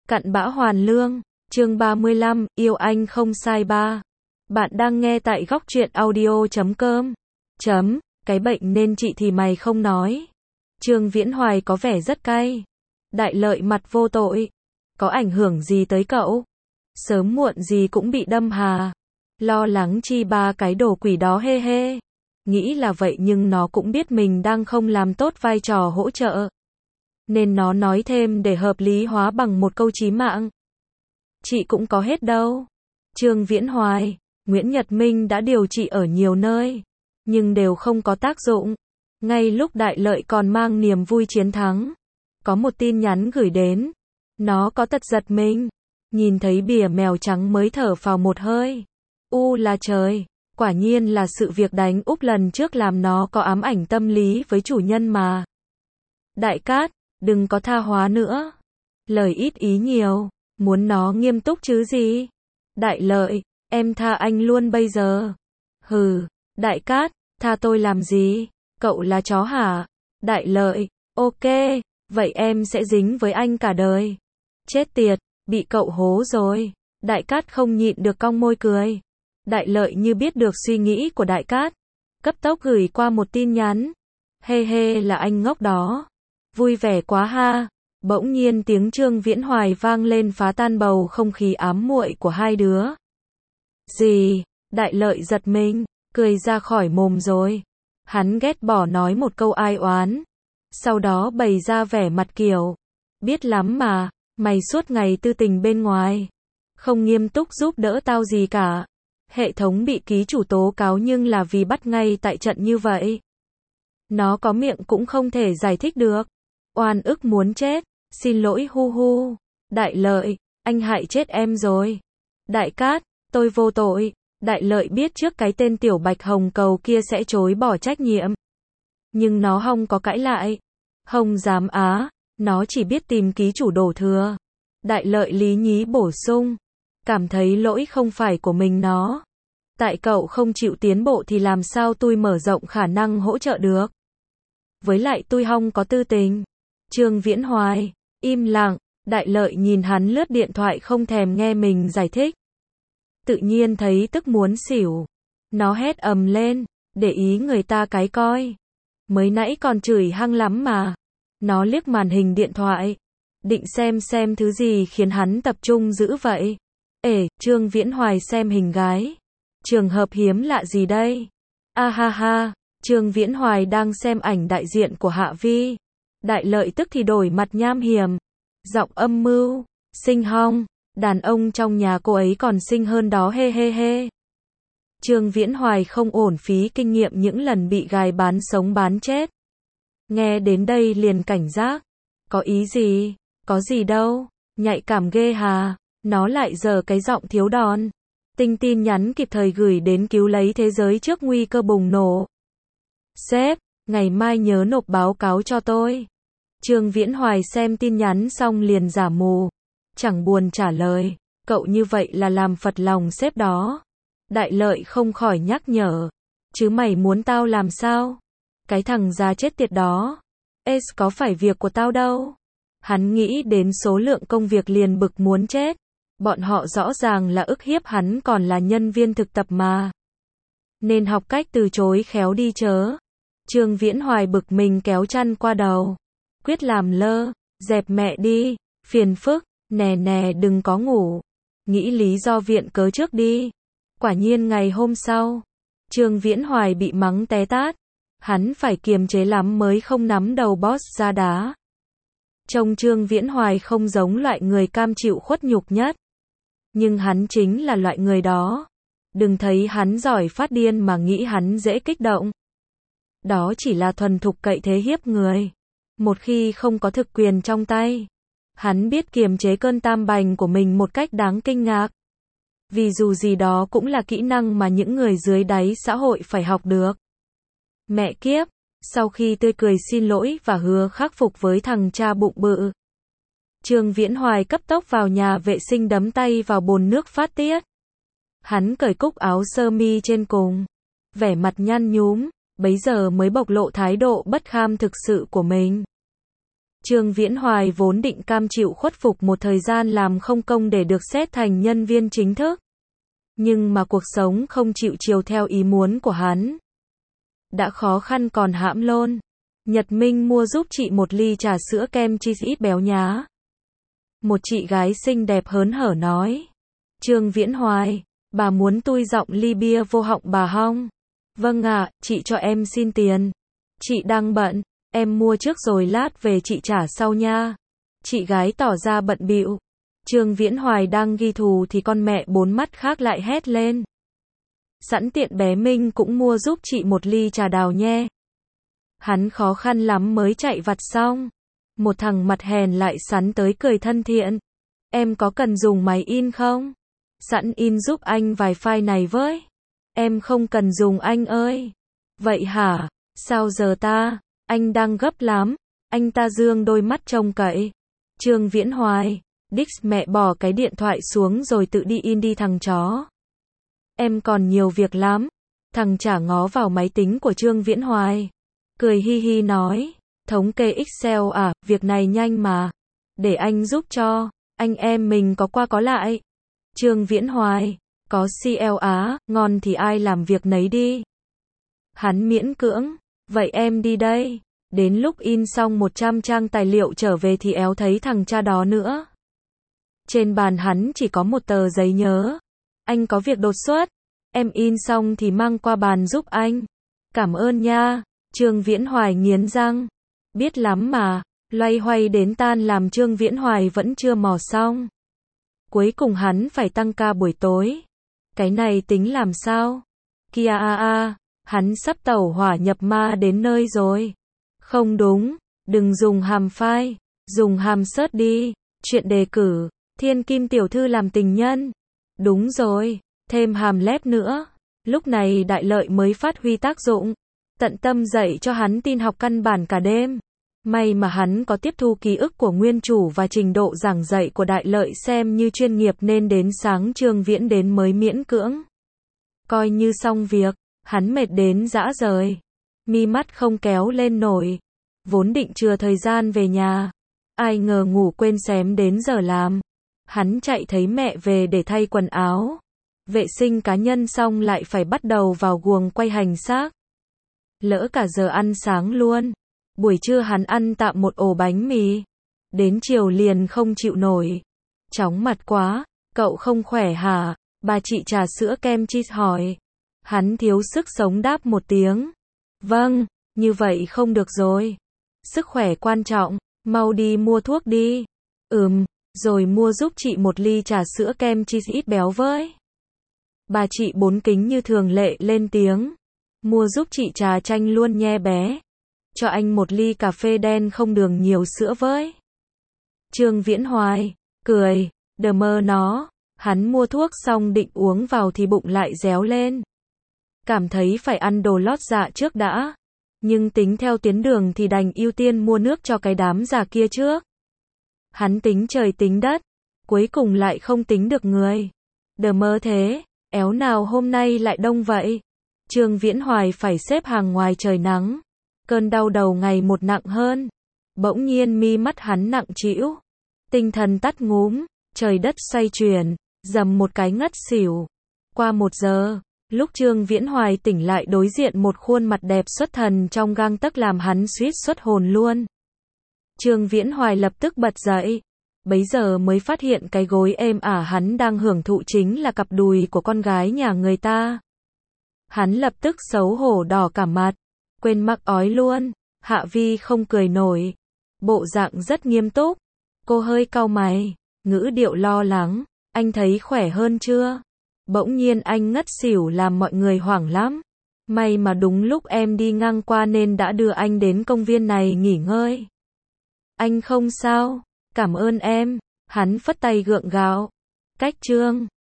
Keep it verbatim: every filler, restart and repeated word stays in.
Cặn bã hoàn lương, chương ba mươi lăm, yêu anh không sai ba. Bạn đang nghe tại góc truyện audio chấm com. Chấm, cái bệnh nên trị thì mày không nói. Trương Viễn Hoài có vẻ rất cay. Đại Lợi mặt vô tội. Có ảnh hưởng gì tới cậu? Sớm muộn gì cũng bị đâm hà. Lo lắng chi ba cái đồ quỷ đó hê hê. Nghĩ là vậy nhưng nó cũng biết mình đang không làm tốt vai trò hỗ trợ. Nên nó nói thêm để hợp lý hóa bằng một câu chí mạng. Chị cũng có hết đâu. Trương Viễn Hoài, Nguyễn Nhật Minh đã điều trị ở nhiều nơi, nhưng đều không có tác dụng. Ngay lúc Đại Lợi còn mang niềm vui chiến thắng, có một tin nhắn gửi đến. Nó có tật giật mình. Nhìn thấy bìa mèo trắng mới thở phào một hơi. U là trời, quả nhiên là sự việc đánh úp lần trước làm nó có ám ảnh tâm lý với chủ nhân mà. Đại Cát, đừng có tha hóa nữa. Lời ít ý nhiều, muốn nó nghiêm túc chứ gì. Đại Lợi, em tha anh luôn bây giờ. Hừ, Đại Cát, tha tôi làm gì? Cậu là chó hả? Đại Lợi, ok, vậy em sẽ dính với anh cả đời. Chết tiệt, bị cậu hố rồi. Đại Cát không nhịn được cong môi cười. Đại Lợi như biết được suy nghĩ của Đại Cát, cấp tốc gửi qua một tin nhắn. Hê hê là anh ngốc đó. Vui vẻ quá ha. Bỗng nhiên tiếng Trương Viễn Hoài vang lên phá tan bầu không khí ám muội của hai đứa. Gì? Đại Lợi giật mình, cười ra khỏi mồm rồi. Hắn ghét bỏ nói một câu ai oán. Sau đó bày ra vẻ mặt kiểu. Biết lắm mà, mày suốt ngày tư tình bên ngoài. Không nghiêm túc giúp đỡ tao gì cả. Hệ thống bị ký chủ tố cáo nhưng là vì bắt ngay tại trận như vậy. Nó có miệng cũng không thể giải thích được. Oan ức muốn chết. Xin lỗi hu hu. Đại Lợi, anh hại chết em rồi. Đại Cát, tôi vô tội. Đại Lợi biết trước cái tên tiểu bạch hồng cầu kia sẽ chối bỏ trách nhiệm. Nhưng nó không có cãi lại. Không dám á. Nó chỉ biết tìm ký chủ đổ thừa. Đại Lợi lý nhí bổ sung. Cảm thấy lỗi không phải của mình nó. Tại cậu không chịu tiến bộ thì làm sao tôi mở rộng khả năng hỗ trợ được. Với lại tôi không có tư tình. Trương Viễn Hoài, im lặng. Đại Lợi nhìn hắn lướt điện thoại không thèm nghe mình giải thích. Tự nhiên thấy tức muốn xỉu. Nó hét ầm lên, để ý người ta cái coi. Mới nãy còn chửi hăng lắm mà. Nó liếc màn hình điện thoại. Định xem xem thứ gì khiến hắn tập trung dữ vậy. Ê, Trương Viễn Hoài xem hình gái. Trường hợp hiếm lạ gì đây? A ha ha, Trương Viễn Hoài đang xem ảnh đại diện của Hạ Vi. Đại Lợi tức thì đổi mặt nham hiểm. Giọng âm mưu, xinh hong, đàn ông trong nhà cô ấy còn xinh hơn đó hê hê hê. Trương Viễn Hoài không ổn phí kinh nghiệm những lần bị gài bán sống bán chết. Nghe đến đây liền cảnh giác. Có ý gì? Có gì đâu, nhạy cảm ghê hà. Nó lại giờ cái giọng thiếu đòn. Tinh tin nhắn kịp thời gửi đến cứu lấy thế giới trước nguy cơ bùng nổ. Sếp, ngày mai nhớ nộp báo cáo cho tôi. Trương Viễn Hoài xem tin nhắn xong liền giả mù. Chẳng buồn trả lời. Cậu như vậy là làm phật lòng sếp đó. Đại Lợi không khỏi nhắc nhở. Chứ mày muốn tao làm sao? Cái thằng già chết tiệt đó. Ê, có phải việc của tao đâu. Hắn nghĩ đến số lượng công việc liền bực muốn chết. Bọn họ rõ ràng là ức hiếp hắn còn là nhân viên thực tập mà. Nên học cách từ chối khéo đi chớ. Trương Viễn Hoài bực mình kéo chăn qua đầu. Quyết làm lơ, dẹp mẹ đi, phiền phức, nè nè đừng có ngủ. Nghĩ lý do viện cớ trước đi. Quả nhiên ngày hôm sau, Trương Viễn Hoài bị mắng té tát. Hắn phải kiềm chế lắm mới không nắm đầu boss ra đá. Trông Trương Viễn Hoài không giống loại người cam chịu khuất nhục nhất. Nhưng hắn chính là loại người đó. Đừng thấy hắn giỏi phát điên mà nghĩ hắn dễ kích động. Đó chỉ là thuần thục cậy thế hiếp người. Một khi không có thực quyền trong tay, hắn biết kiềm chế cơn tam bành của mình một cách đáng kinh ngạc. Vì dù gì đó cũng là kỹ năng mà những người dưới đáy xã hội phải học được. Mẹ kiếp, sau khi tươi cười xin lỗi và hứa khắc phục với thằng cha bụng bự, Trương Viễn Hoài cấp tốc vào nhà vệ sinh đấm tay vào bồn nước phát tiết. Hắn cởi cúc áo sơ mi trên cùng, vẻ mặt nhăn nhúm, bấy giờ mới bộc lộ thái độ bất kham thực sự của mình. Trương Viễn Hoài vốn định cam chịu khuất phục một thời gian làm không công để được xét thành nhân viên chính thức. Nhưng mà cuộc sống không chịu chiều theo ý muốn của hắn. Đã khó khăn còn hãm lôn. Nhật Minh mua giúp chị một ly trà sữa kem cheese ít béo nhá. Một chị gái xinh đẹp hớn hở nói. Trương Viễn Hoài, bà muốn tui giọng ly bia vô họng bà hông? Vâng ạ, chị cho em xin tiền. Chị đang bận, em mua trước rồi lát về chị trả sau nha. Chị gái tỏ ra bận bịu. Trương Viễn Hoài đang ghi thù thì con mẹ bốn mắt khác lại hét lên. Sẵn tiện bé Minh cũng mua giúp chị một ly trà đào nhé. Hắn khó khăn lắm mới chạy vặt xong. Một thằng mặt hèn lại sắn tới cười thân thiện. Em có cần dùng máy in không? Sẵn in giúp anh vài file này với. Em không cần dùng anh ơi. Vậy hả? Sao giờ ta? Anh đang gấp lắm. Anh ta dương đôi mắt trông cậy. Trương Viễn Hoài. Dix mẹ bỏ cái điện thoại xuống rồi tự đi in đi thằng chó. Em còn nhiều việc lắm. Thằng chả ngó vào máy tính của Trương Viễn Hoài. Cười hi hi nói. Thống kê Excel à, việc này nhanh mà. Để anh giúp cho. Anh em mình có qua có lại. Trương Viễn Hoài. Có xê lờ á, ngon thì ai làm việc nấy đi. Hắn miễn cưỡng. Vậy em đi đây. Đến lúc in xong một trăm trang tài liệu trở về thì éo thấy thằng cha đó nữa. Trên bàn hắn chỉ có một tờ giấy nhớ. Anh có việc đột xuất. Em in xong thì mang qua bàn giúp anh. Cảm ơn nha. Trương Viễn Hoài nghiến răng. Biết lắm mà. Loay hoay đến tan làm Trương Viễn Hoài vẫn chưa mò xong. Cuối cùng hắn phải tăng ca buổi tối. Cái này tính làm sao? Kia a a, hắn sắp tẩu hỏa nhập ma đến nơi rồi. Không đúng, đừng dùng hàm phai, dùng hàm search đi. Chuyện đề cử, Thiên Kim tiểu thư làm tình nhân. Đúng rồi, thêm hàm lép nữa. Lúc này Đại Lợi mới phát huy tác dụng. Tận tâm dạy cho hắn tin học căn bản cả đêm. May mà hắn có tiếp thu ký ức của nguyên chủ và trình độ giảng dạy của Đại Lợi xem như chuyên nghiệp nên đến sáng Trương Viễn đến mới miễn cưỡng. Coi như xong việc, hắn mệt đến rã rời. Mi mắt không kéo lên nổi. Vốn định chừa thời gian về nhà. Ai ngờ ngủ quên xém đến giờ làm. Hắn chạy thấy mẹ về để thay quần áo. Vệ sinh cá nhân xong lại phải bắt đầu vào guồng quay hành xác. Lỡ cả giờ ăn sáng luôn. Buổi trưa hắn ăn tạm một ổ bánh mì. Đến chiều liền không chịu nổi. Chóng mặt quá, cậu không khỏe hả? Bà chị trà sữa kem cheese hỏi. Hắn thiếu sức sống đáp một tiếng. Vâng, như vậy không được rồi. Sức khỏe quan trọng, mau đi mua thuốc đi. Ừm, rồi mua giúp chị một ly trà sữa kem cheese ít béo với. Bà chị bốn kính như thường lệ lên tiếng. Mua giúp chị trà chanh luôn nhe bé. Cho anh một ly cà phê đen không đường nhiều sữa với. Trương Viễn Hoài, cười, đờ mơ nó. Hắn mua thuốc xong định uống vào thì bụng lại réo lên. Cảm thấy phải ăn đồ lót dạ trước đã. Nhưng tính theo tuyến đường thì đành ưu tiên mua nước cho cái đám già kia trước. Hắn tính trời tính đất. Cuối cùng lại không tính được người. Đờ mơ thế, éo nào hôm nay lại đông vậy. Trương Viễn Hoài phải xếp hàng ngoài trời nắng. Cơn đau đầu ngày một nặng hơn. Bỗng nhiên mi mắt hắn nặng trĩu. Tinh thần tắt ngúm. Trời đất xoay chuyển. Dầm một cái ngất xỉu. Qua một giờ, lúc Trương Viễn Hoài tỉnh lại đối diện một khuôn mặt đẹp xuất thần trong gang tấc làm hắn suýt xuất hồn luôn. Trương Viễn Hoài lập tức bật dậy. Bấy giờ mới phát hiện cái gối êm ả hắn đang hưởng thụ chính là cặp đùi của con gái nhà người ta. Hắn lập tức xấu hổ đỏ cả mặt. Quên mắc ói luôn. Hạ Vi không cười nổi. Bộ dạng rất nghiêm túc. Cô hơi cau mày. Ngữ điệu lo lắng. Anh thấy khỏe hơn chưa? Bỗng nhiên anh ngất xỉu làm mọi người hoảng lắm. May mà đúng lúc em đi ngang qua nên đã đưa anh đến công viên này nghỉ ngơi. Anh không sao. Cảm ơn em. Hắn phất tay gượng gạo. Cách Trương